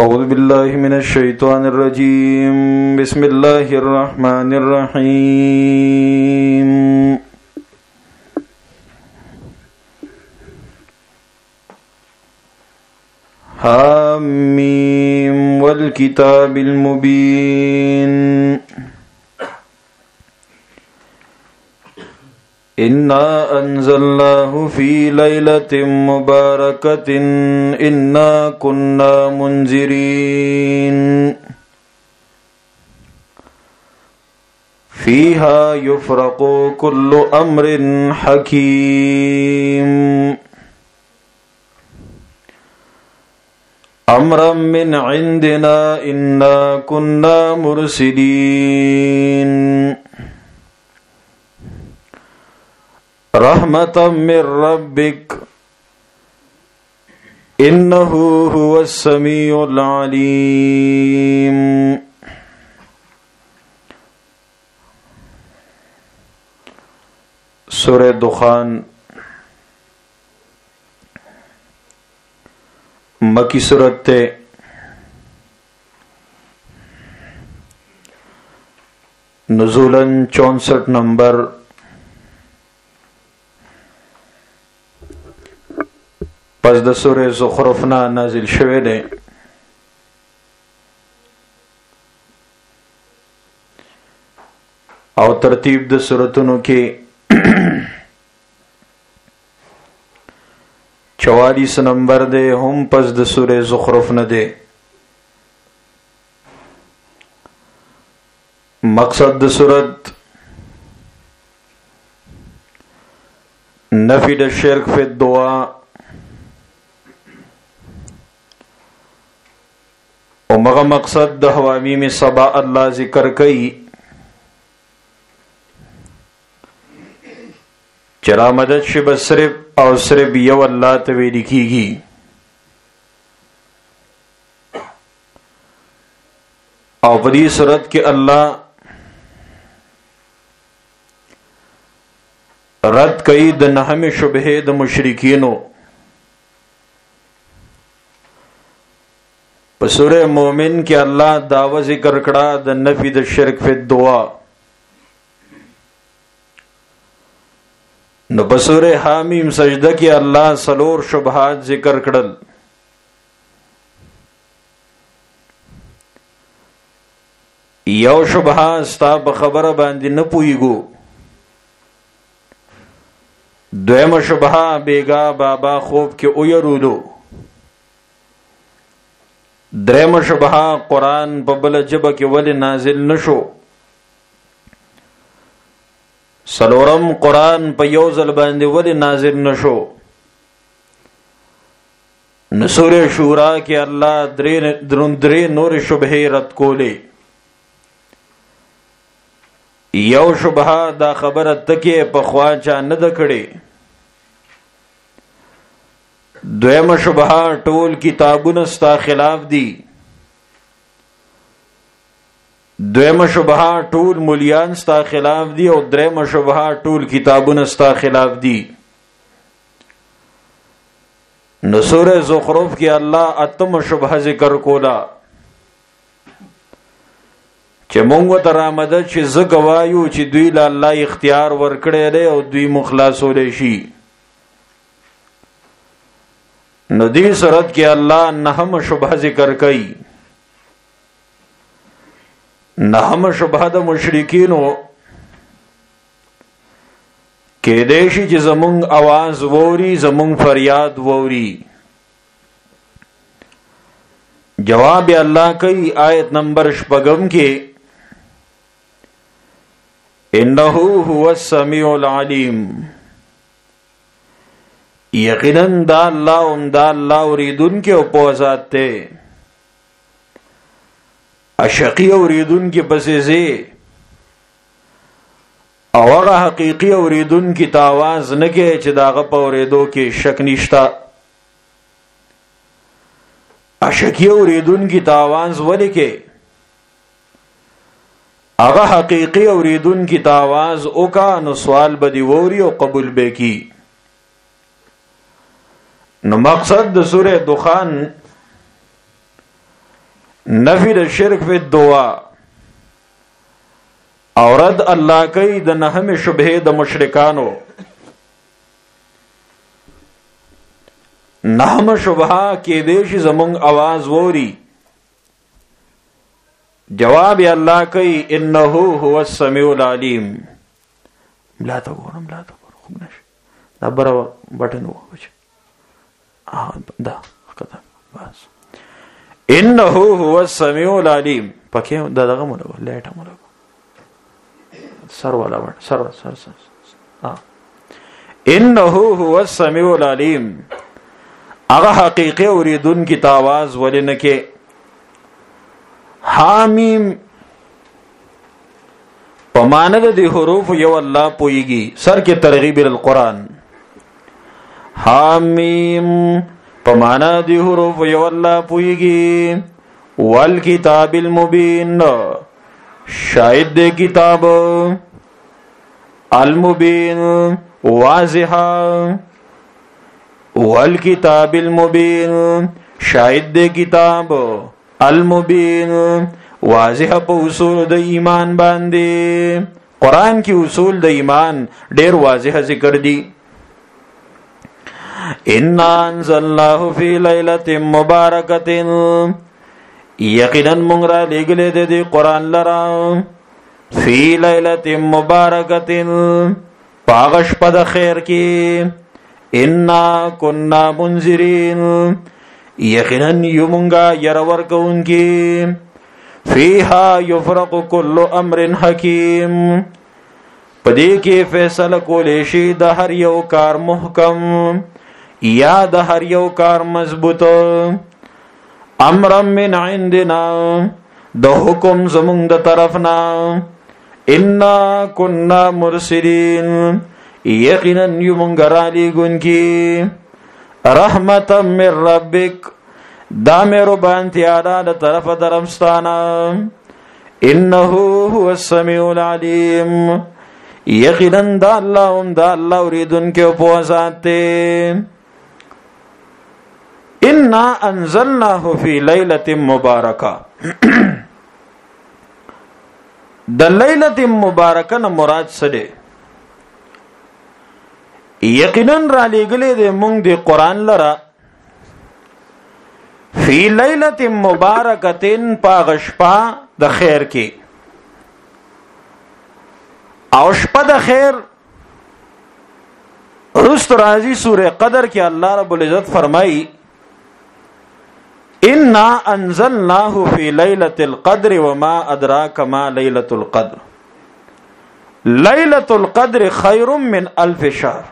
أعوذ بالله من الشيطان الرجيم بسم الله الرحمن الرحيم حاميم والكتاب المبين إنا أنزلناه في ليلة مباركة إنا كنا منذرين فيها يفرق كل أمر حكيم أمرا من عندنا إنا كنا مرسلين رحمة من ربك إنه هو السميع العليم سورة دخان مکی سورت تے نزولاً 64 نمبر پس د سورہ زخرف نه نازل شوه دی او ترتیب د سورتونو کې 44 نمبر دی هم پس د سورہ زخرف نه دی مقصد د سورت نفی د شرک فی الدعاء او مغه مقصد د حوامیم سبا الله ذکر کوي چرا مدد شي بس صرف او صرف یو الله ته ویل کیږي او په دې صورت کې الله رد کوي د نهم شبهه د مشرکینو په سورہ مومن کې الله داوا ذکر کړه د نفی د شرک فی الدعاء نو په سورہ حامیم سجده کې الله سلور شبهات ذکر کړل یو شبهه ستا په خبره باندې نه پوهیږو دویمه شبهه بیگا بابا خوب کې اویرولو دریم شبهه قرآن په بل جبه کې ولې نازل نشو سلورم قرآن په یو ځل باندې ولې نازل نشو نو سورہ شورا کې الله درې نور شبهه رد کولې یو شبهه دا خبره تکي په خوا چا نه د کړي دویمه شبهه ټول کتابونه ستا خلاف دي دویمه شبهه ټول مولیان ستا خلاف دي او دریمه شبهه ټول کتابونه ستا خلاف دي نو سورہ زخرف کې الله اتم شبهه ذکر کولا چې مونږ ته رامده چې زه گوایو چې دوی له الله اختیار ورکړی دی او دوی مخلاصول شي نو دې صورت کې الله نهم شبهه ذکر کوي نهم شبهه د مشرکینو کې دیشي چې زمونږ आवाज ووري زمونږ فریاد ووري جواب الله کوي آیت نمبر 6 کې انه هو السميع العليم یقینا دا الله اوریدون کې او په ذات ته اشقی اوریدون کې پسې زی او هغه حقیقی اوریدون کې تاواز نه کې چې داغه په اوریدو کې شک نشتا اشقی اوریدون کې تاواز ولې کې هغه حقیقی اوریدون کې تاواز او کا نو سوال بدی ووري او قبول به کی نو مقصد د سورہ دخان نفی د شرک فی الدعا او رد الله کوي د نهم شبهه د مشرکانو. نهم شبهه کې دې شي زمونږ आवाज ووري. جواب یې الله کوي انه هو السمیع العلیم. لا تا ګورم خوب نشي دا بره بټن وچ دا کته بس انه هو السمیع العلیم. پکې دغه مولو لیټه مولو سر والا ورډ سر انه هو السمیع العلیم. هغه حقیقي اوریدونکو ته आवाज ولنه کې. حامیم پمانه د حروف یو الله پويږي. سر کې ترغیب القرآن. حامیم پمانه د حروف یو الله پويږي. والکتاب المبین شاهد د کتاب المبین واضح. والکتاب المبین شاهد د کتاب المبین واضح په اصول د ایمان باندې. قرآن کې اصول د ایمان ډېر واضح ذکر دي. ان انزلناه فی لیلۃ مبارکۃ یقینا موږ را لېږلې د قرآن لرا فی لیلۃ مبارکۃ پاغ شپه د خیر کې. انا کنا منذرین یقینا یومونگا یرور کونکی. فیہا یفرق کل امر حکیم پدې کې فیصله کولې شي د هر یو کار محکم یا د هر یو کار مضبوط. امر من عندنا د حکم زمونږ د طرفنا. انا کنا مرسلین یقینا یومونگا را لېږونکي. رحمتا من ربک دا مهربانتیا ده د طرف درمستانه. انه هو السمیع العلیم یقینا دا الله اوریدونکو په ذات دی. انا انزلناه فی لیلۃ مبارکہ د لیلۃ مبارکہ نه مراد څه دی؟ یقینا را لېږلې د مونږ د قرآن لره فی لیلۃ مبارکۃ پاغ شپه د خیر کې. او شپه د خیر رست راځي سوره قدر کې الله رب العزت فرمایي انا انزلناه فی لیلۃ القدر وما ادراک ما لیلۃ القدر. لیلۃ القدر خیر من الف شهر.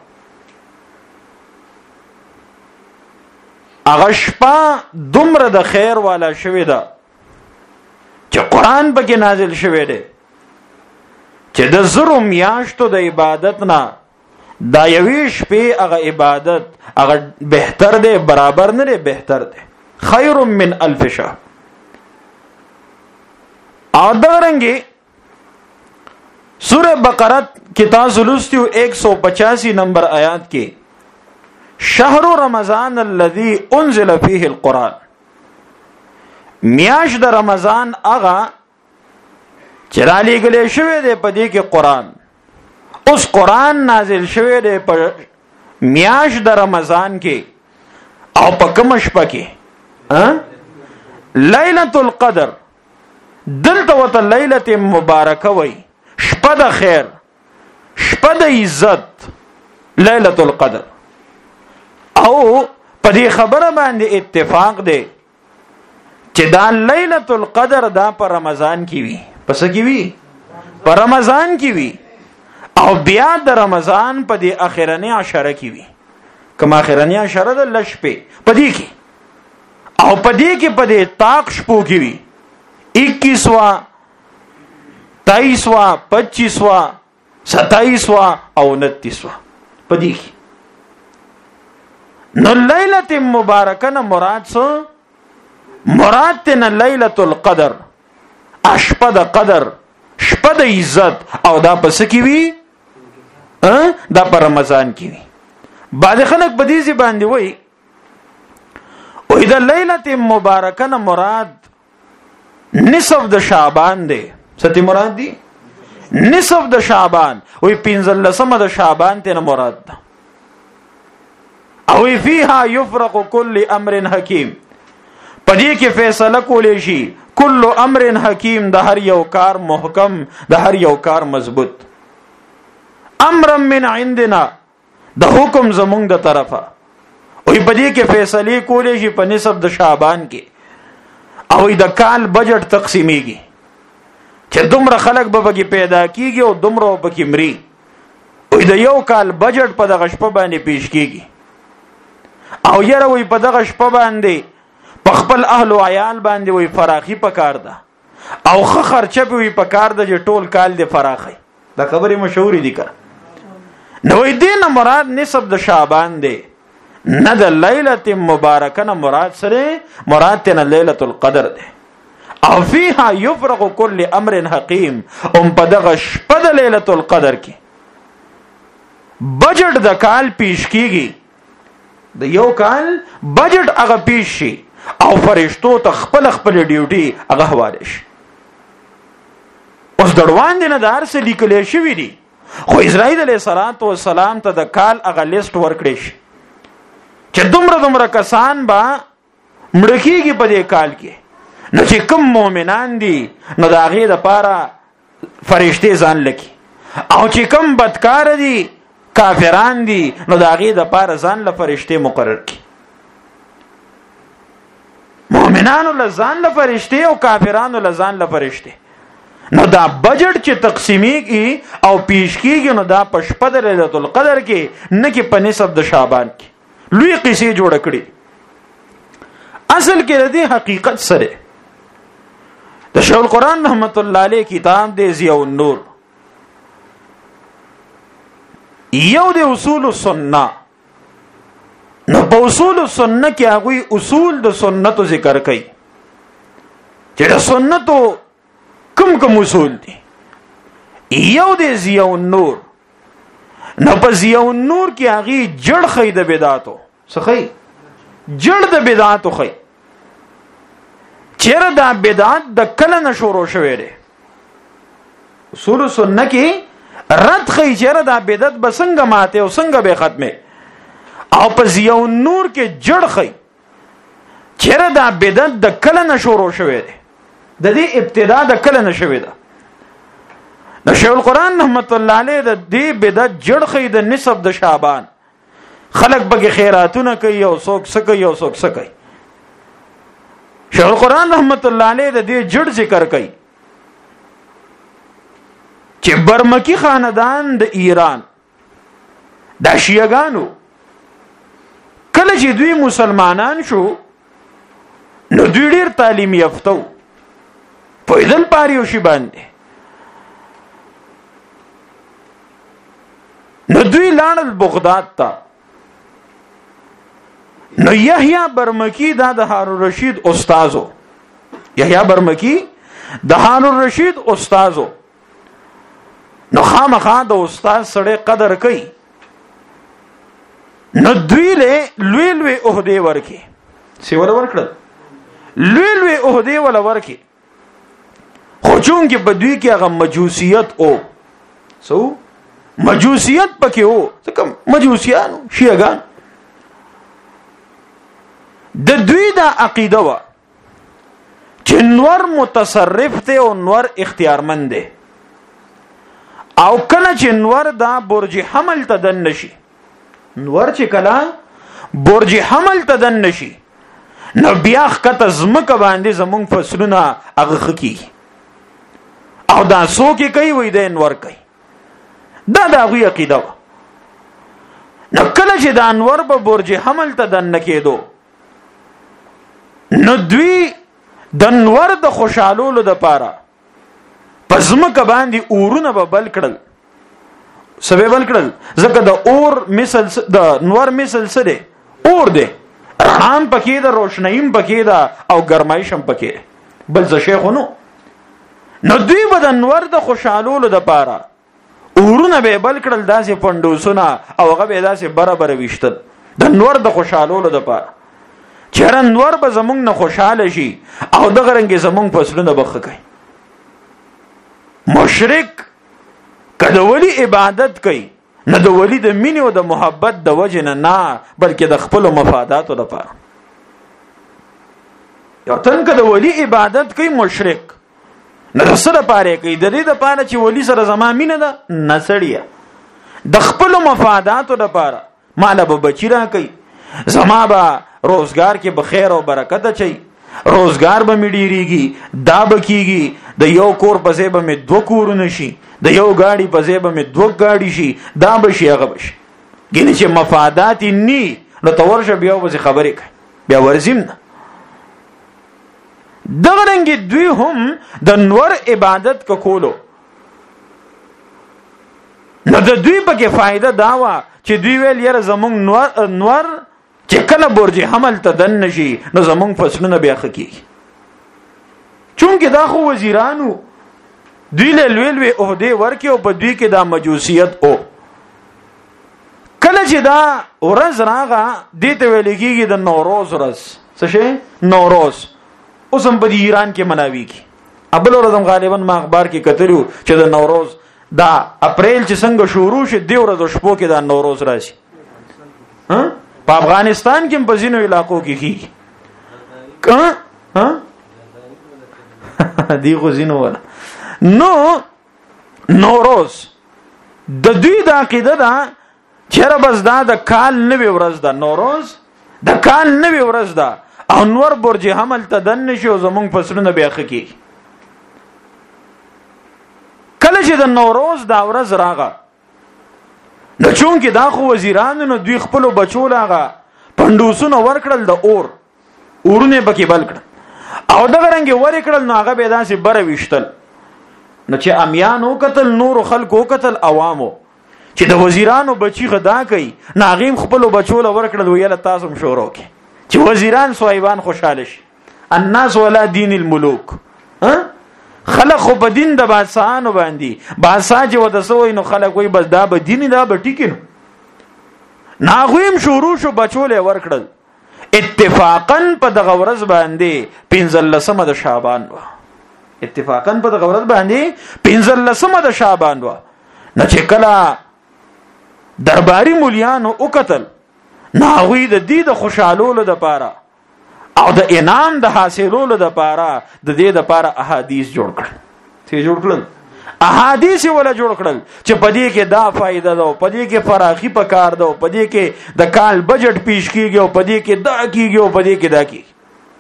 اغه شپه دومره د خیر والا شوی ده چې قرآن پکې نازل شوی دی چې د زرو میاشتو د عبادت نه دا یوې شپې هغه عبادت هغه بهتر دی، برابر نه دی، بهتر دی. خیر من الف شهر. او دغرنګي سوره بقره کې تاسو لوستیو 185 نمبر آیات کې شهر رمضان الذي انزل فيه القرآن. میاش د رمضان هغه چې را لېږلې شوی دی په دې کې قرآن. اوس قرآن نازل شوی دی په میاش د رمضان کې او په کوم شپه کې لیلۃ القدر. دلته وته لیلۃ مبارکه وای، شپه د خیر، شپه د عزت، لیلۃ القدر. او په دې خبره باندې اتفاق دی چې دا لیلۃ القدر دا په رمضان کې وي. پس کې وي په رمضان کې وي او بیا د رمضان په دې اخرنی عشره کې وي. کوم اخرنی عشره د لشپې په دې کې او په دې کې په دې طاق شپو کې وي 21واں 23واں 25واں 27واں او 29واں په دې کې. نو لیلۃ مبارکہ نه مراد څه؟ مراد ته لیلۃ القدر، شپه د قدر، شپه د عزت. او دا پس کې وي دا په رمضان کې وي. بعض خلک په دې باندې وایي او دا لیلۃ مبارکہ نه مراد نصف د شعبان دی. ستې مراد دی نصف د شعبان، وی 15 د شعبان ته مراد ده. او فيها يفرق كل امر حکیم، پدې کې فیصله کولې شي کل امر حکیم، د هر یو کار محکم، د هر یو کار مضبوط. امر من عندنا، د حکم زمونږ د طرفه. او پدې کې فیصله کولې شي په نصف د شعبان کې، او د کال بجټ تقسیمیږي چې دومره خلک به بګي پیدا کیږي او دومره بګي مري. او د یو کال بجټ په دغه شپه باندې پیش کیږي. او یره وي په دغه شپه باندې په خپل اهل او عیال باندې وي فراخي پکار ده، او خه خرچه به وي پکار ده چې ټول کال دی فراخي. دا خبره مشهوري دي کړه. نو دې نه مراد نصف د شعبان دی، نه د لیلۃ مبارکه نه مراد سره مراد ته لیلۃ القدر دی. او فيها يفرق كل امر حکیم، په دغه شپه د لیلۃ القدر کې بجټ د کال پیش کیږي، د یو کال بجټ هغه پیش شي او فرشتو ته خپل ډیوټي هغه حواله شي. اوس دروان دي نه دار څه لیکل شوی دي، خو اسرائیل علیه السلام ته د کال هغه لیست ورکړي شي چې دومره کسان با مړکیږي په دې کال کې. نو چې کوم مؤمنان دي نو د هغې دپاره فرشتې ځان لکي، او چې کوم بدکار دي کافران دي نو د هغې دپاره ځان له فرشتې مقرر کړي. مؤمنانو له ځان له فرشتې او کافرانو له ځان له فرشتې. نو دا بجټ چې تقسیمیږي او پیش کیږي نو دا په شپه د لیلۃ القدر کې، نه کې په نصف د شعبان کې. لوی قصې جوړ کړي. اصل کې د دې حقیقت سره د شیخ القرآن رحمت الله علیه کتاب دی ضیاء النور، یو د اصول السنه. نو په اصول السنه کې هغوی اصول د سنتو ذکر کوي چې د سنتو کوم اصول دي. یو د ضیاء النور. نو په ضیاء النور کې هغه جړ خې د بدعاتو څخه جړ د بدعاتو خې چیرې دا بدعت د کله نه شروع شوې ده. اصول سنت کې رد خې چیرې دا بدعت به څنګه ماته او څنګه به ختمه. او په ضیاء النور کې جړ خې چیرې دا بدعت د کله نه شروع شوې ده، د دې ابتدا د کله نه شوې ده. د شیخ القرآن رحمت الله علیه د دې بدعت جړ خې د نصف د شعبان. خلق بګي خیراتونه کوي او څوک څه کوي او څوک څه کوي. شیخ القرآن رحمت الله علیه د دې جړ ذکر کوي چې برمکی خاندان د ایران د شیعاګانو کله چې دوی مسلمانان شو نو دوی ډیر تعلیم یافتو په دل پاریو شي باندې. نو دوی لاړل بغداد ته. نو یحیی برمکی دا د هارون رشید استادو، یحیی برمکی د هارون رشید استادو. نو خامخا د استاد سره قدر کوي. نو دوی له لوی عہده ورکی سی ورکړل، لوی عہده ول ورکی. خو چون کې بدوی کې هغه مجوسیت او سو مجوسیت پکې وو، ځکه مجوسیانو شیعاګان د دوی دا عقیده وا چې نور متصرف ته او نور اختیارمند دی، او کله چې نور دا برج حمل ته دن نشي، نور چې کله برج حمل ته دن نشي نو بیا خطه زمکه باندې زمونږ فصلونه هغه خکی او دا څوک کوي وای د انور کوي. دا غوی عقیده وا. نو کله چې د انور په برج حمل ته دن کېدو نو دوی د انور د خوشالولو د پاره پزمکه باندې اورونه به بل کړل. سبب بل کړل ځکه د اور مثل د نور مثل سره اور دی، رڼام پکې ده، روشنایم پکې ده او ګرمایشم پکې بل ز شیخونو. نو دوی به د نور د خوشالولو د پاره اورونه به بل کړل، داسې پندوسونه او هغه به داسې برابر وشتل د نور د خوشالولو د پاره. چیرې نور به زمونږ نه خوشاله شي او دغه رنګ زمونږ فصلونه بخښه کوي. مشرک کله ولی عبادت کوي نه د ولی د مینې او د محبت د وجه نه بلکې د خپل مفاداتو لپاره. یو تن کله ولی عبادت کوي مشرک نه سره پاره کوي د دې لپاره چې ولی سره زما مینه ده نه سړیا د خپل مفاداتو لپاره. مال به بچی را کوي زما به روزګار کې به خیر او برکت اچي روزګار به مډيريږي دا بکیږي د یو کور په ځای به مې دوه کورونه شي د یو گاڑی په ځای به مې دوه گاڑی شي دا بشي هغه بشي. ګینه چې مفادات ني نو تورشه بیا وځي خبرې کوي بیا ورزم نه. دغه رنګ دوی هم د نور عبادت کولو نو د دوی په کې فائدہ دا وا چې دوی ویل یره زمونږ نور چې کله برج حمل ته دن نشي نو زمونږ فصلونه بیا خکېږي. چونکه دا خو وزیرانو دوی له لوی عہده ورکې او په دوی کې دا مجوسیت او کله چې دا ورځ راغه دې ته ویل کېږي د نوروز ورځ. څه شي نوروز اوس هم په ایران کې مناويږي. ابل ورځم غالبا ما اخبار کې کتلو چې د نوروز دا اپریل چې څنګه شروع شي دی ورځ شپو کې دا نوروز راشي. په افغانستان کې په ځینو علاقو کې کیږي دی خو ځینو ولا نو نوروز د دوی د عقیده ده چیرې بس دا د کال نوې ورځ ده. نوروز د کال نوې ورځ ده او نور برج حمل ته دن شي او زمونږ فصلونه بیا خکې. کله چې د نوروز دا ورځ راغه نو چونکې دا خو وزیرانو نو دوی خپل بچو لاغه پندوسونه ورکړل د اورونه بکې بل کړ او دغه رنګ ورکړل نو هغه به داسې بره وشتل. نو چې امیانو قتل نور خلکو قتل عوامو چې د وزیرانو بچی غدا کوي ناغیم خپل بچو له ورکړل ویل تاسو مشورو کې چې وزیران صایبان خوشاله شي. الناس ولا دین الملوک خلق خو په دین د بادشاہانو باندې بادشاہ چې ودسوي نو خلق وي بس دا به دین دا به ټیکینو. ناغویم شروع شو بچو له ورکړل اتفاقا په دغه ورځ باندې 15 د شعبان و. اتفاقا په دغه ورځ باندې 15 د شعبان و. نه چې کله درباري مولیانو او قتل ناغوی د دې د خوشالولو د پاره او د انعام د حاصلولو د پاره د دې د پاره احادیث جوړ کړل. څه جوړ کړل؟ احادیث ولا جوړ کړل چې پدې کې دا فائدہ ده پدې کې فراخي پکار ده پدې کې د کال بجټ پیش کیږي او پدې کې دا کیږي او پدې کې دا کیږي.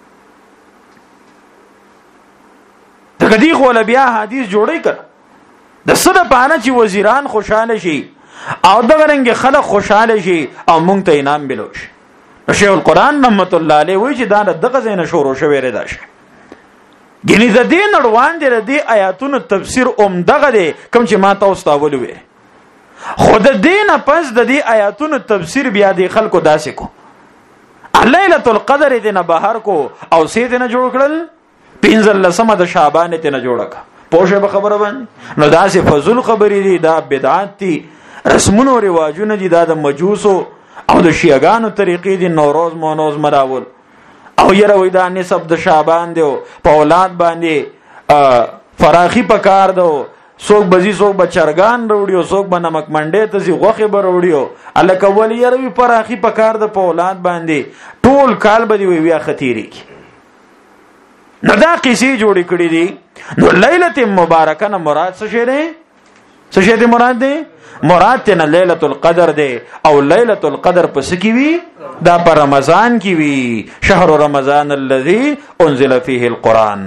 دا کدی خو له بیا حدیث جوړی کړ د سره پانه چې وزیران خوشاله شي او دغه رنګ خلک خوشاله شي او مونږ ته انعام ملوش. شیخ القرآن رحمت الله علیه وی چې دا دغه زینه شروع شوی ردا شه. ګینه د دین روان دي د آیاتونو تفسیر دغه دی کوم چې ما تاسو ته ولوي. خود دین پس د دې آیاتونو تفسیر بیا د خلکو داسې کو ليله القدر دې نه بهر کو او سې دې نه جوړ کړل 15 د شعبان دې نه جوړ کا پوښه به خبره باندې نو داسې فضل خبرې دي دا بدعت دي رسمونو او رواجونه دي دا د مجوسو او د شیعاګانو طریقې دي نوروز مونوز مراول او یره وې دا نسب د شعبان دی په اولاد باندې فراخي پکار دو څوک بزي څوک بچرګان وروړي څوک به نمک منډې ته زی غوخه بروړي الکه ول یره وی فراخي پکار د په اولاد باندې ټول کال به دی وی خطيري نو دا قصې جوړې کړې دي. نو ليله مبارکه نه مراد څه شی دی؟ څه شی دی مراد دی؟ مراد ته ليله القدر دی او ليله القدر پس کی وی دا پر رمضان کی وی شهر رمضان الذي انزل فيه القران.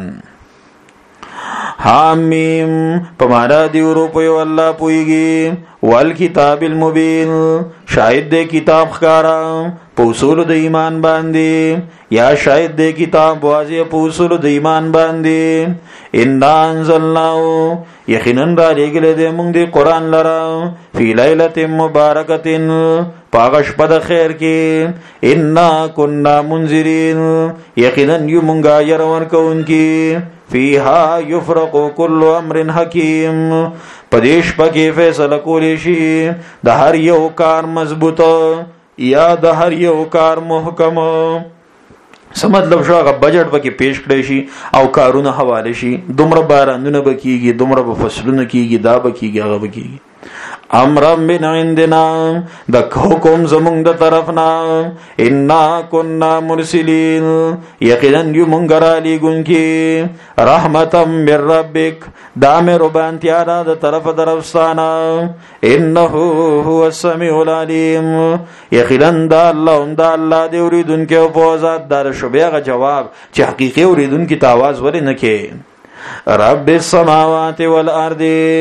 حامیم پمارا دی اروپیو اللہ پوئیگی والکتاب المبین شاید دے کتاب خکارا پوصول دے ایمان باندے یا شاید دے کتاب واضح پوصول دے ایمان باندے انا انزلناو یقیناً را لگلے دے منگ دے قرآن لرا فی لیلت مبارکت پاغش پد خیر کی انا کننا منذرین یقیناً یو منگا یرون کون کی فیہا یفرق کل امر حکیم پدیش پکی فیصلہ کولی شی دا ہر یو کار مضبوط یا دا ہر یو کار محکم څه مطلب شو؟ هغه بجټ به کې پیش کړی شي او کارونه حواله شي، دومره بارانونه به کیږي، دومره به فصلونه کیږي، دا به کیږي، هغه به کیږي. امر من عندنا، د حکم زمونږ د طرفنا، انا كنا مرسلین، یقینا یو مونږ را لېږونکي، رحمتا من ربک، دا مهربانتیا ده د طرف درفستانه، انه هو السمیع العلیم، یقینا دا الله دی اوریدونکی او په ذات دار شوبې هغه جواب چې حقیقي اوریدونکی ته आवाज ولې نه کې. رب السماوات والارض،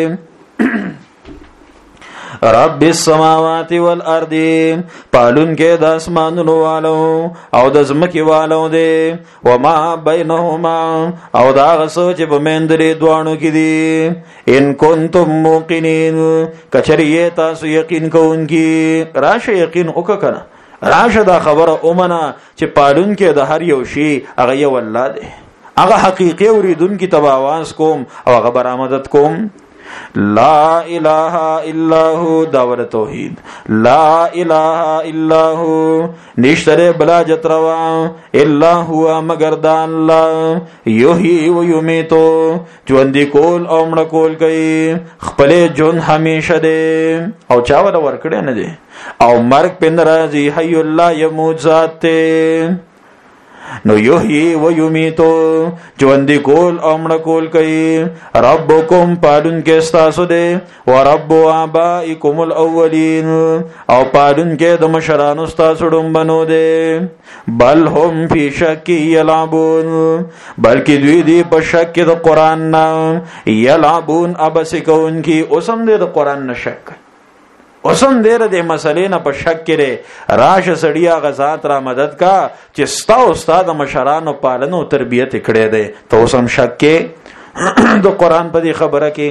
رب السماوات والارض، پالون کې د اسمانونو والو او د زمکې والو دی، وما بینهما، او دا غسو چې په مندري دوانو کې دي، ان کنتم موقنین، کچریه تاسو یقین کوونکی، راشه یقین وکړه، راشه دا خبره اومنه چې پالون کې د هر یو شی هغه یو الله دی، هغه حقیقي اوریدونکي ته आवाज کوم او هغه برآمدت کوم. لا اله الا هو، داور توحید، لا اله الا هو، نشتره بلا جتروا الا هو مگر دا الله، یحیی و یمیتو، ژوندې کول او مړ کول کوي، خپل ژوند همیشه دی او چا ور ورکړی نه دی، او مرګ په ناراضي، حی الله یموت ذات ته. نو یحیی و یمیتو، ژوندې کول او مړ کول کوي، ربکم پالون کې ستاسو دی، و رب آبائکم الاولین، او پالون کې د مشرانو ستاسو ډومبنو دی، بل هم فی شک یلعبون، بلکې دوی دی په شک کې د قرآن نه، یلعبون ابس کوونکي، اوسم دی د قرآن نه شک، اوسم دیر د مسلې نه په شک کې راشه سړیا غزاد را مدد کا چې ستا استاد مشرانو پالنو تربیت کړي دی، ته اوسم شک کې د قرآن په دې خبره کې.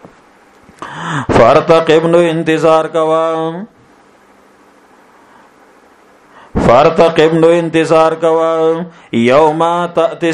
فارتقب، نو انتظار کوا، فارتقب، نو انتظار کوا، یوم تأتی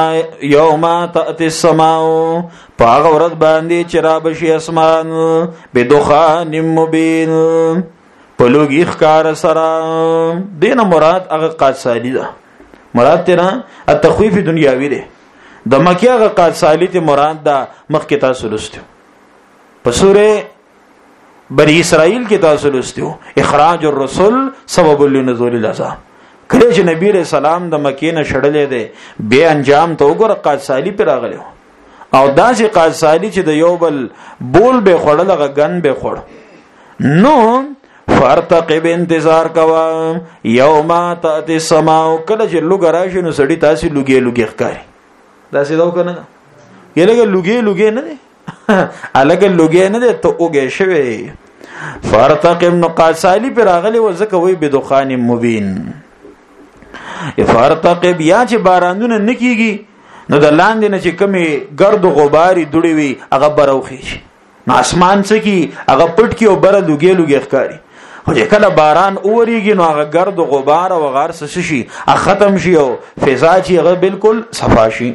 السماء، پاغ ورځ باندې چې را بشي اسمان، بدخان مبین، پلوګي ښکار سره، دینه مراد هغه قادسالی ده، مراد تینا التخویف دنیاوی ده، د مکی هغه قادسالی ته مراد ده. مخکې تاسو لوستو په سوره بنی اسرائیل کې تاسو لوستو اخراج الرسل سبب لنزول العذاب، کله چې نبی رسول سلام د مکې نه شړلې ده، به انجام ته وګوره قادسالی پر راغلی، او داسې قادسالی چې د یو بل بول به خړل غن به خړ. نو فارتقب، انتظار کوا، یوم تأتی السماء، کله چې لوګ راشي نو سړی تاسو لوګي ښکاری، داسې دا کنه یلګه لوګي نه دي الګه لوګي نه دي ته اوګه شوی. فارتقب، نو قادسالی پر راغلی و زکه وی بدخان مبین. فارتقب، یا چې بارانونه نکیږي نو د لاندې نه چې کمی ګرد غباري دوړي وي هغه بروخي شي، نو اسمان څه کی هغه پټ کی او بر لوګي ښکاری، خو چې کله باران اوريږي نو هغه ګرد غبار او غار څه شي ختم شي او فضا چې هغه بالکل صفا شي.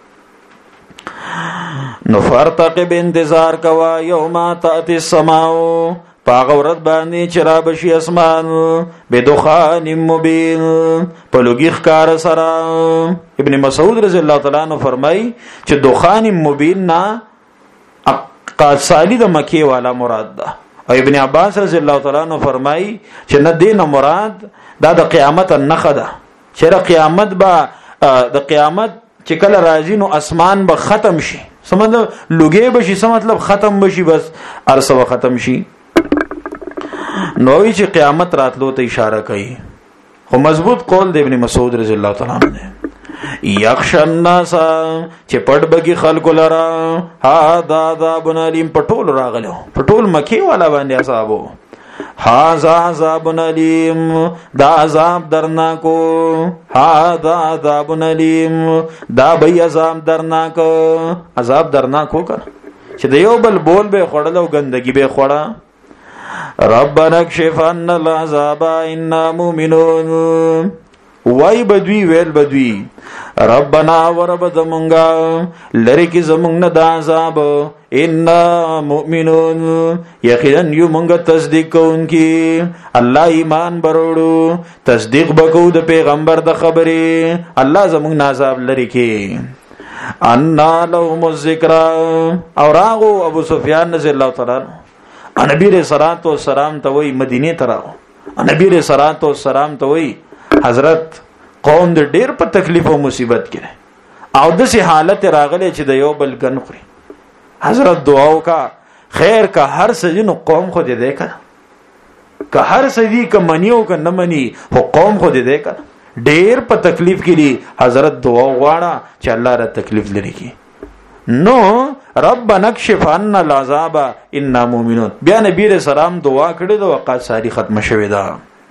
نو فارتقب، انتظار کوا، یوم تأتی السماء، پاغ ورځ باندې چې را بشي اسمان، بدخان مبین، پلوګي ښکار سره. ابن مسعود رضی الله تعالی عنہ فرمای چې دخان مبین نا قادسالی د مکی والا مراد ده، او ابن عباس رضی الله تعالی عنہ فرمای چې نه دین مراد دا د قیامت نخه ده، چې د قیامت با د قیامت چې کله راځي نو اسمان به ختم شي، سمته لوګي بشي، سم مطلب ختم بشي، بس ارسو ختم شي. نوې چې قیامت راتلو ته اشاره کوي، خو مضبوط قول د ابن مسعود رضی الله تعالی عنہ ده. یخش الناس، چې پټ بګي خلق لرا، ها دا عذاب علیم، پټول راغلو، پټول مکی والا باندې اصحابو، ها ذا عذاب علیم، دا عذاب درناکو، ها دا عذاب علیم، دا به عذاب درناک، عذاب درناکو کنه چې د یو بل بول به خړل او ګندګي به خړا. ربنا اکشف عنا العذاب انا مؤمنون، وای بدوی ویل بدوی ربنا ورب زمونگا لری کی زمونگ نه د عذاب ان مؤمنون یقینا یو مونږ تصدیق کوونکی الله ایمان بروړو تصدیق بکو د پیغمبر د خبره الله زمونږ نه عذاب لری کی ان لهم الذکر او راغو ابو سفیان رضی الله تعالی نبی رسول الله سلام ته وای مدینه ته راغو نبی رسول الله سلام ته وای حضرت قوم د ډیر په تکلیف او مصیبت کې او د سي حالت راغله چې د یو بل ګن خوري حضرت دعاو کا خیر کا هر سجن قوم خو دې کړه که هر سجدي ک منیو ک نه منی خو قوم خو دې کړه ډیر په تکلیف کې دي حضرت دعا غواړه چې الله را تکلیف لري کی نو رب نکشف عنا العذاب انا مؤمنون بیا نبی رسول الله دعا کړې د وقات ساری ختم شوه دا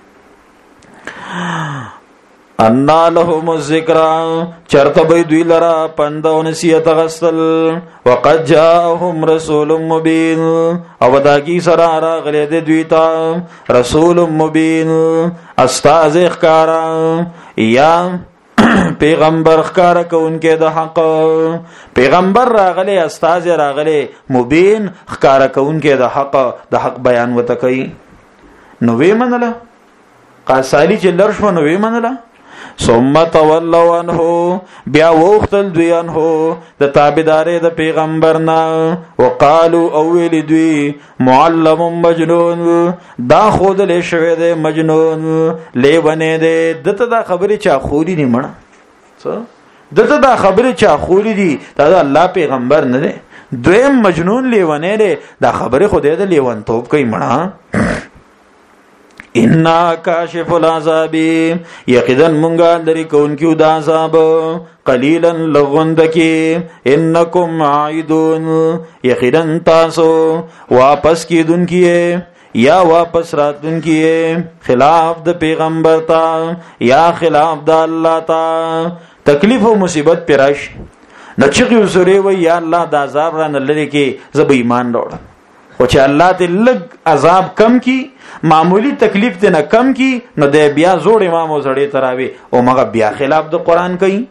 ان لهم الذکر چرته به دوی لرا پندو نصیحت غسل وقد جاءهم رسول مبین او داګي سره راغله د دوی ته رسول مبین استاذ اخکارا یا پیغمبر اخکارا کوونکې د حق پیغمبر راغله استاذ راغله مبین اخکارا کوونکې د حق بیان وته کوي نو وی منله قاسالی چې لرشو نو وی منله ثم تولوا عنه بیا وختل دوی عنه د تابعدارې د پیغمبرنا وقالو اول دوی معلم مجنون دا خود له شوی د مجنون لیونه د دته دا خبره چا خوري نه مړه څه دته دا خبره چا خوري دي دا الله پیغمبر نه دی دویم مجنون لیونه دی دا خبره خو د لیون توپ کوي مړه ان کاشف العذاب یقینا مونږه لري کونکو د عذاب قلیلا لغوندکی انکم عائدون یقینا تاسو واپس کیدونکي یا واپس راتونکي خلاف د پیغمبر تا یا خلاف د الله تا تکلیف او مصیبت پراش نچغي وسره وی یا الله د عذاب را نه لري کې زب ایمان وروړ او چې الله ته لګ عذاب کم کی معمولی تکلیف ته نه کم کی نو د بیا زوړ امام او زړې تراوي او مغه بیا خلاف د قران کوي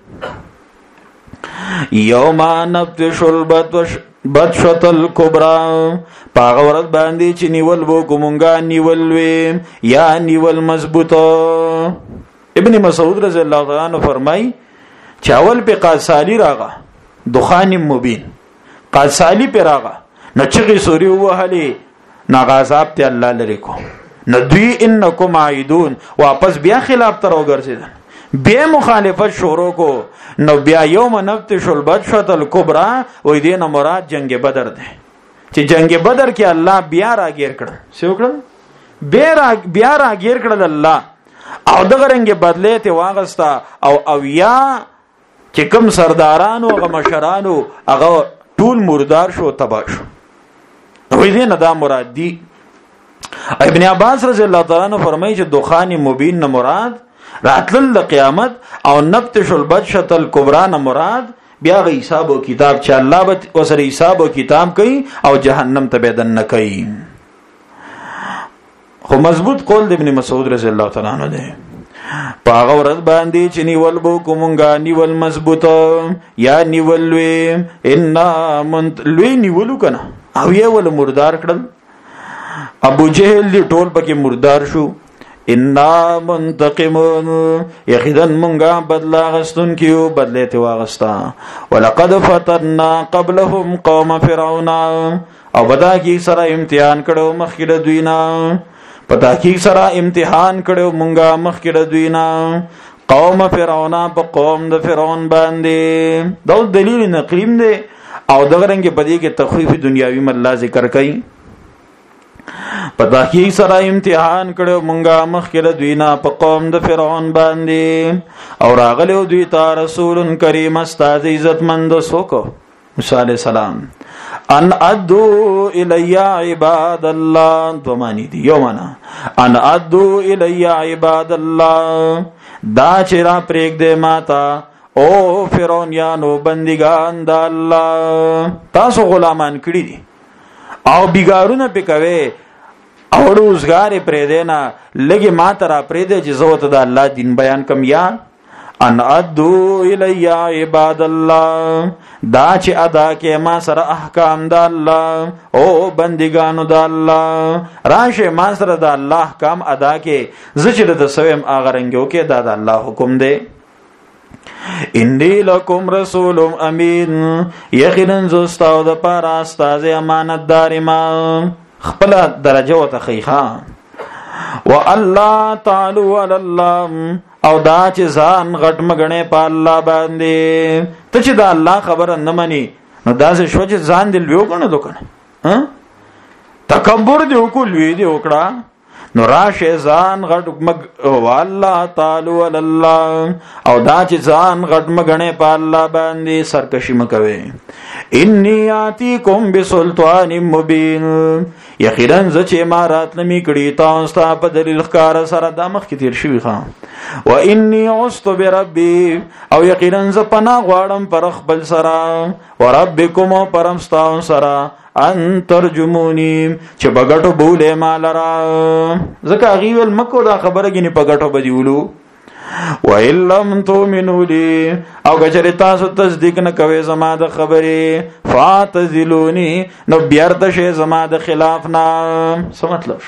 یوم نبتش البطشۃ الکبرى پاغه ورځ باندې چې نیول وو کومنګا نیول وي یا نیول مضبوطه ابن مسعود رضی الله تعالی عنہ فرمای چاول په قاصالی راغه دخان مبین قاصالی په راغه نچغي سوري وهلي ناغازاب ته الله لري کو ندوی انکم عائدون واپس بیا خلاف تر وګرځیدل بیا مخالفت شروع کو نو بیا یوم نفتش البطشۃ الکبرى وې دینه مراد جنگ بدر ده چې جنگ بدر کې الله بیا راګیر کړ څه وکړ بیا راګیر کړل الله او دغه رنګ بدله ته واغستا او یا چې کوم سردارانو او مشرانو هغه ټول مردار شو تبا شو وې دې نه دا مراد دی ابن عباس رضی الله تعالی عنہ فرمایي چې دخان مبین نه مراد راتل د قیامت او نبتش البطشۃ الکبرى نه مراد بیا غي حساب او کتاب چې الله به وسره حساب او کتاب کوي او جهنم ته بدن نه کوي خو مضبوط قول د ابن مسعود رضی الله تعالی عنہ ده پاغه ورځ باندې چې نیول بو کومنګا نیول مضبوطه یا نیول وی ان لوی نیولو کنه او یې ول مردار کړل ابو جهل دی ټول پکې مردار شو ان منتقمون یقینا مونږه بدلا غستون کیو بدله ته واغستا ولقد فتنا قبلهم قوم فرعون او بدا کی سره امتحان کړو مخکې دوینا پتا کی سره امتحان کړو مونږه مخکې دوینا قوم فرعون په قوم د فرعون باندې دا دلیل نقلیم دی او دغه رنګ په دې کې تخفیف دنیاوی مله ذکر کړي پتا کی سره امتحان کړو مونږه مخکره دوینا په قوم د فرعون باندې او راغلو دوی ته رسول کریم استاد عزت مند سوکو موسی علیہ السلام ان ادو الی عباد الله دو معنی دی یو معنا ان ادو الی عباد الله دا چې را پرېګ دې ماتا او فرعونانو بندگان د الله تاسو غلامان کړی دي او بیګارونه پکوي اوړوزګاری پرې دینا لګي ما ترا پرې دې چې زوت د الله دین بیان کم یا ان ادو الی عباد الله دا چې ادا کې ما سره احکام د الله او بندګانو د الله راشه ما سره د الله احکام ادا کې زچره د سویم اغرنګو کې د الله حکم دی انی لکم رسول امین یقینا زستاو د پاره استاد امانتدار ما خپل درجه وتخیخا والله تعالی علی الله او دا چې ځان غټ مګنه په الله باندې ته چې دا الله خبره نه مني نو دا څه شو چې ځان دل ویو کنه دوکنه تکبر دی وکول وی دی وکړه نو راشه ځان غټ مګ والله تعالی علی الله او دا چې ځان غټ مګنه په الله باندې سرکشي مکوي انی آتیکم بسلطان مبین یقینا ز چې امارات نمی کړي تاسو ته په دلیل ښکار سره د مخ کې تیر شوی خام و انی عست بربی او یقینا ز پناه غواړم پر خپل سره و ربکم پرم تاسو سره ان ترجمونی چې بغټو بوله مال را زکه غیول مکو دا خبره گینه په غټو بدیولو و اِلَّمْ تُؤْمِنُوا لِي او گچری تاسو تصدیق نه کوي زما د خبرې فاتذلونی نو بیارته شي زما د خلاف نه څه مطلب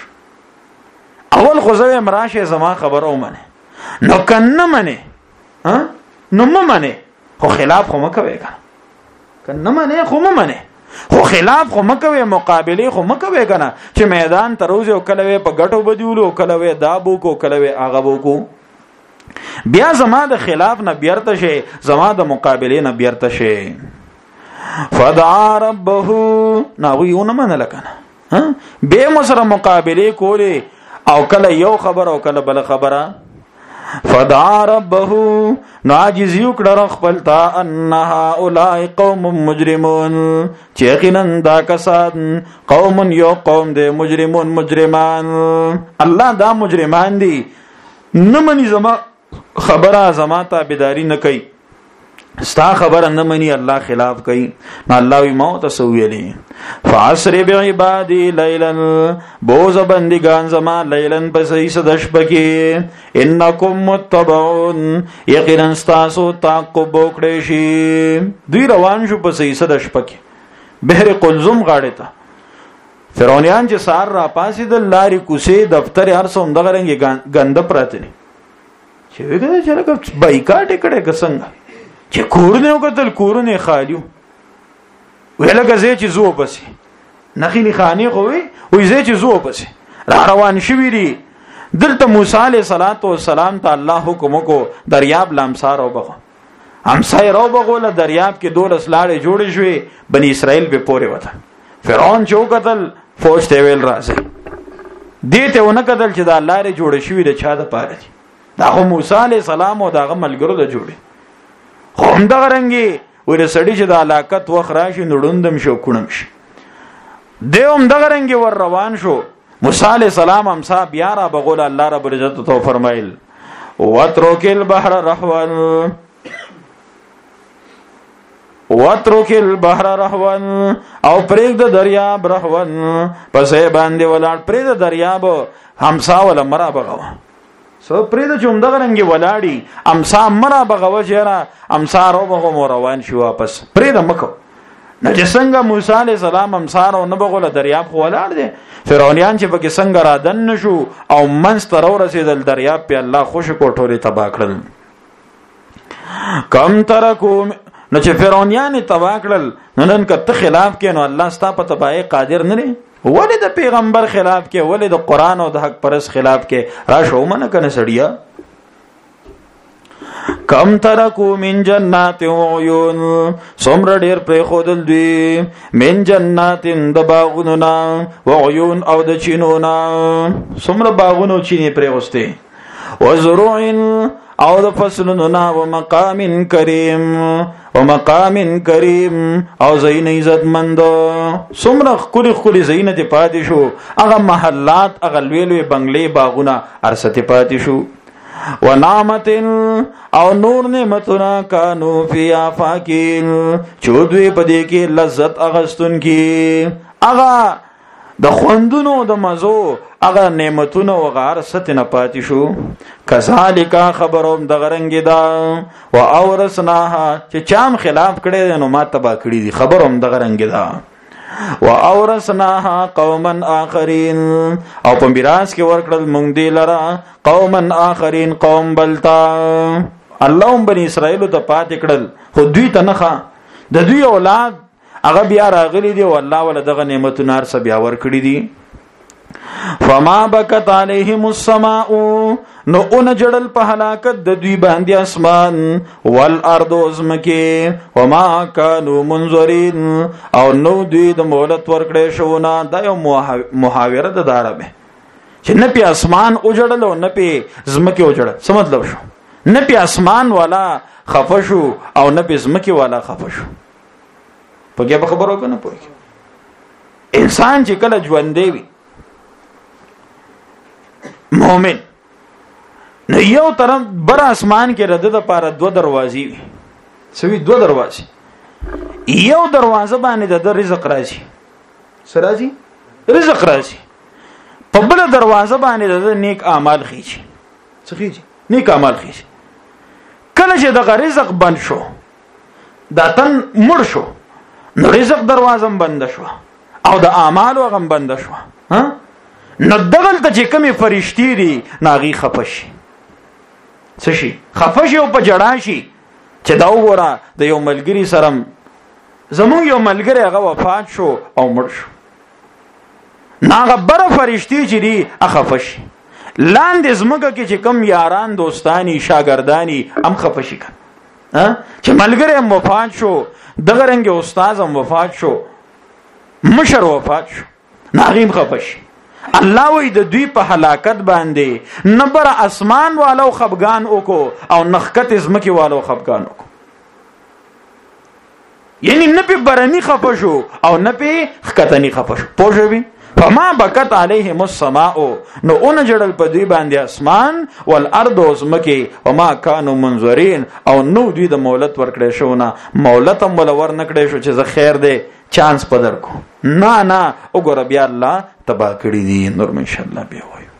اول خو زه امراشه زما خبره ومنه نو کنه منه نو ممنه خو خلاف خو مکوي کنه منه خو ممنه خو خلاف خو مکوي مقابله خو مکوي کنه چې میدان تروزه او کلوي په غټو بدیولو کلوي دابو کو کلوي اغبو کو بیا زما د خلاف نه بیرته شي زما د مقابله نه بیرته شي فدعا ربه ناویونه منل کنه به مسره مقابله کوله او کله یو خبر او کله بل خبره فدعا ربه ناجز یکړه خپل تا انها اولای قوم مجرمون چې یقینا دا کسان قوم یو قوم دي مجرمون مجرمان الله دا مجرمان دي نه مني زما خبره زما تابعداري نه کوي ستا خبره نه مني الله خلاف کوي نو الله وي موت سويلي فعسر بعبادي ليلا بوز بندگان زما ليلا پسې صدش بکی انکم متبعون یقینا تاسو تعقب وکړئ شي دوی روان شو پسې صدش بکی بحر قلزم غاړه ته فرعونیان چې سار را پاسې د لاري کوسه دفتر هر څوم دغه رنګ غند پراته چې وګړه چې لکه بایکاټ کړه کسنګ چې کورونه وکتل کورونه خالیو ویلګه زه چې زو پسې نخیلی خانی خو وي وې زه چې زو پسې را روان شوی دی دلته موسی علیہ الصلوۃ والسلام ته الله حکم کو دریاب لامسار او بغو همسای رو بغول دریاب کې دولس لاړې جوړې شوې بنی اسرائیل به پوره وته فرعون چې وکتل فوج ته ویل راځي دې ته ونه کتل چې دا لارې جوړې شوې د چا د پاره دا خو موسی علیہ السلام او داغه ملګرو د جوړې خو هم دغه رنګي ور سړی چې د علاقت وخت راشي نړوندم شو کونم شي دیوم دغه رنګي ور روان شو موسی علیہ السلام هم صاحب یارا بغول الله رب العزت تو فرمایل واترک البحر رهوا واترک البحر رهوا او پرېګ د دریاب رهوا پسې باندې ولاړ پرېګ د دریاب همسا ولا مرا بغوا سو پرېد چې هم دغه رنګي ولاړی امسا مرا بغوا چیرې امسا رو بغو روان شو واپس پرېد مکو نه چې څنګه موسی علیہ السلام امسا رو نه بغول دریاب خو ولاړ دي فرعونیان چې پکې څنګه را دن نشو او منځ تر ورسېدل دریاب په الله خوش کوټوري تبا کړل کم ترکو نو چې فرعونیان تبا کړل نن کته خلاف کې نو الله ستا په تبای قادر نه لري ولې د پیغمبر خلاف کې ولې د قران او د حق پرس خلاف کې راشو منه کنه سړیا کم ترکو من جنات و عیون سمر ډیر پر خودل دی من جنات د باغونو نا و عیون او د چینو نا سمر باغونو چینه پر اوسته و زروع او د فصلونو نا و مقام کریم و مقام کریم او زین عزت مند سمر خلی خلی زینت پاتې شو هغه محلات هغه لوی بنگلې باغونه ارسته پاتې شو و نعمت او نور نعمتنا کانو فی آفاکین چودوی پدې کې لذت اغستون کی اغا د خوندونو د مزو هغه نعمتونو او غار ستنه پاتې شو. کذالک خبروم د غرنګ دا او اورثناها چې چام خلاف کړي نو ما تبا کړی دي. خبروم د غرنګ دا او اورثناها قوما اخرین او په میراث کې ورکړل مونږ دی لرا قوما اخرین قوم بلتا. الله بنی اسرائیل ته پاتې کړل خو دوی ته نه د دوی اولاد هغه بیا راغلي دي او الله ول دغه نعمتونه ارس بیا ور کړی دي. فما بکت علیهم السماء نو اون جړل په هلاکت د دوی باندې اسمان والارض ازمکه وما كانوا منذرین او نو دوی د مهلت ورکړې شو نه. دا یو محاوره ده د عربه چې نه په اسمان او جړل او نه په زمکه او جړل. څه مطلب شو؟ نه په اسمان والا خفشو او نه په زمکه والا خفشو. پکې به خبرو کنه پوهی انسان چې کله ژوند دی مؤمن نو یو طرف بر اسمان کې رد د پاره دو دروازې وي. سوي دو دروازې. یو دروازه باندې د رزق راځي. سراځي رزق راځي. په بل دروازه باندې د نیک اعمال خيږي. څه خيږي؟ نیک اعمال خيږي. کله چې د رزق بند شو دا تن مړ شو نو رزق دروازه بند شو او د اعمالو غم بند شو. ها نو دغلته چې کومي فرشتي دي ناغي خفشي. څه شي؟ خفشي او په جړا شي چې دا وګوره د یو ملګری سره زمون یو ملګری هغه وفات شو او مړ شو. ناغه بر فرشتي چې دي اخفشي. لاندې زمګه کې چې کم یاران دوستانی شاګردانی ام خفشي کړه. چې ملګری هم وفات شو دغه رنګ استاد هم وفات شو مشر وفات شو ناغیم خفشي. الله وی د دوی په هلاکت باندې نبر اسمان والو خفغان وکړو او نخکت زمکی والو خفغان وکړو. یعنی نه په برني خفشو او نه په خکتنی خفشو. پوجوي فما بکت علیهم السماء نو اون جړل په دوی باندې اسمان والارض زمکی وما كانوا منذرین او نو دوی د مهلت ورکړې شو نه. مهلت هم ول ور نکړې شو چې زه خیر دی چانس پدر کو نه وګوره بیا الله تبا کړی دي. نور ان شاء الله بیا وایو.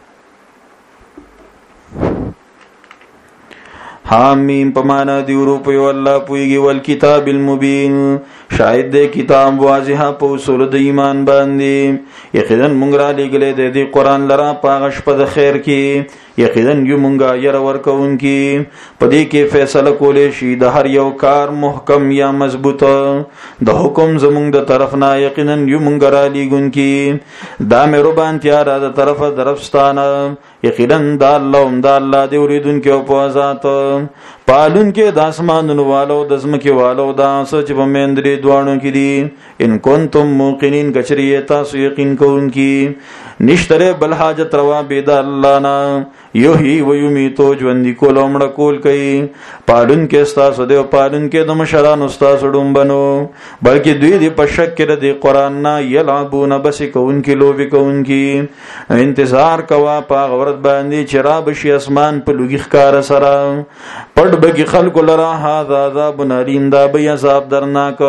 حامیم پمانا دی روپیو الله پویږي ول کتاب المبین شاید د کتاب واضحه په اصول د ایمان باندې. یقینا مونږ را لګلې د قرآن لرا پاغش په د خیر کې. یقینا یو مونږه ير ورکون کې پدې کې فیصله کولې شي د هر یو کار محکم یا مضبوطه د حکم زمونږ د طرف نه. یقینا یو مونږ را لګون کې دا مې ربان تیار د طرفه درفستانه. یقینا دا الله دی اوریدون کې او په ذات پالون کې د اسمانونو والو د زمکه والو دا سوچ په مندري دوانو کې دي. ان کنتم موقنین کچریه تاسو یقین کوونکی نشتره بل حاجت روا بيد الله نا یوهی و یمیتو ژوندې کول او مړ کول کوي. پالون کې استاسو دی پالون کې د مشران استاسو ډومبنو بلکې دوی دی په شک کې د قران نه یلعبون بس کوونکی لوبي کوونکی. انتظار کوا په غورت باندې چراب شي اسمان په لوګي ښکار سره پړ بګي خلق لرا هاذا عذاب نارین دا به عذاب درناک.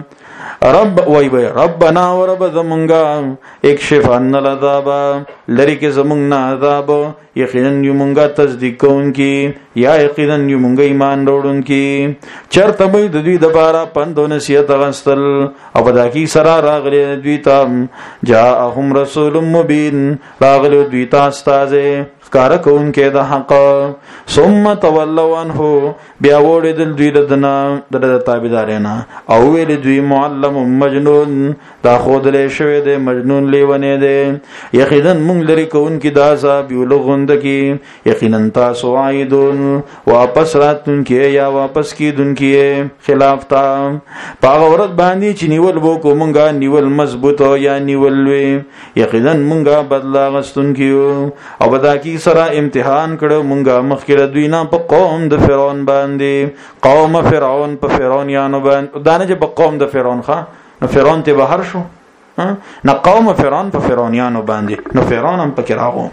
رب وای وای ربنا ورب زمونږه اکشف عنا العذاب لری کې زمونږه عذاب. یقینا یمونږه تصدیق کوونکی یا یقینا یمونږه ایمان وروړونکی. چرته به د دوی د بارا پندو نصیحت غستل او بدا کی سرا راغلی دوی ته جاءهم رسول مبین راغلی دوی ته استاد کار کون کې د حق ثم تولوا عنه بیا وړدل دوی د تابعدارینا او ویل دوی معلم مجنون دا خودلې شوی د مجنون لیونه دی. یقینا مونږ لري کون کې دا عذاب یلغوند کی. یقینا تاسو عیدون واپس راتون کې یا واپس کیدون کې خلاف تا پاغه ورځ باندې چې نیول وو کو مونږه نیول مضبوط یا نیول وی. یقینا مونږه بدلا غستون کیو او بدا کی سره امتحان کړو مونږه مخکره دوی نه په قوم د فرعون باندې. قوم فرعون په فرعونانو باندې دانه چې په قوم د فرعون نو فرعون ته بهر شو نه قوم فرعون په فرعونانو باندې نو فرعون هم پکې راغو.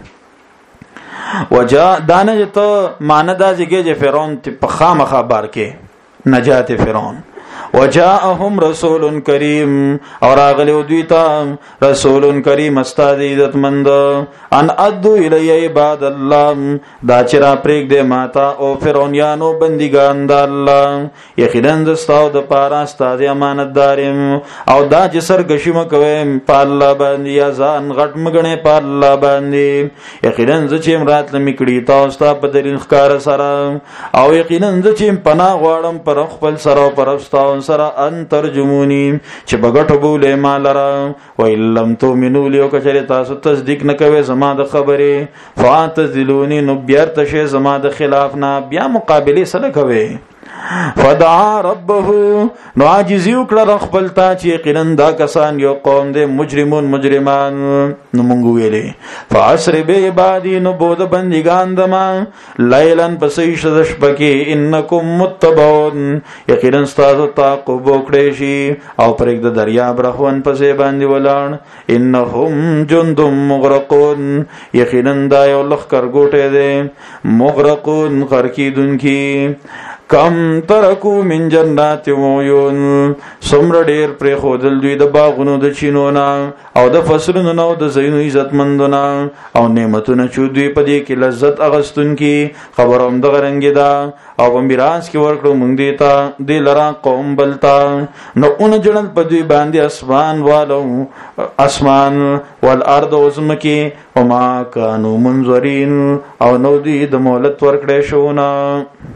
وجا دانه ته ماندا ځګه چې فرعون ته په خامخا بار کې نجات فرعون وجاءهم رسول کریم اور اغلی دوی ته رسول کریم استاد عزتمند ان ادو الی عباد الله دا چرا پریک دے ماتا او فرعونانو بندگان د الله یقینا زستاو د پاره استاد امانتدارم او دا جسر گشم کوي په الله باندې یا ځان غټ مګنه په الله باندې یقینا ز چې امرات لمیکړی تاسو ته په دلیل ښکار سره او یقینا ز چې پناه غواړم پر خپل سره او پر استاو سره ان ترجمونی چې بغټو بوله مالرا و لم تؤمنوا لي وکچری تاسو تصدیق نکوي زما د خبره فاتذلونی نو بیرته شه زما د خلاف نه بیا مقابله سره کوي فدعا ربه نو عاجزی وکړه خپل تا چې یقینا دا کسان یو قوم دي مجرمان نو مونږ ویلې فاسر به عبادی نو بود بندگان دما لیلن پسې شد شپکی انکم متبعون یقینا تاسو تعقب وکړئ شي او پرېګ د دریاب رهون پسې باندې ولاړ انهم جندم مغرقون یقینا دا یو لخر ګوټه دي مغرقون غرقیدونکي کم ترکو من جنات وعیون سمر ډیر پر خودل دوی د باغونو د چینونا او د فصلونو نو د زینو عزتمندونه او نعمتونه چې دوی په دې کې لذت اغستون کی خبروم د غرنګ دا او بمبراس کې ورکړو مونږ دیتا د لرا قوم بلتا نو اون جنل په دوی باندې اسمان والارض وزمکی وما كانوا منظرین او نو دی د مولت ورکړې شو نه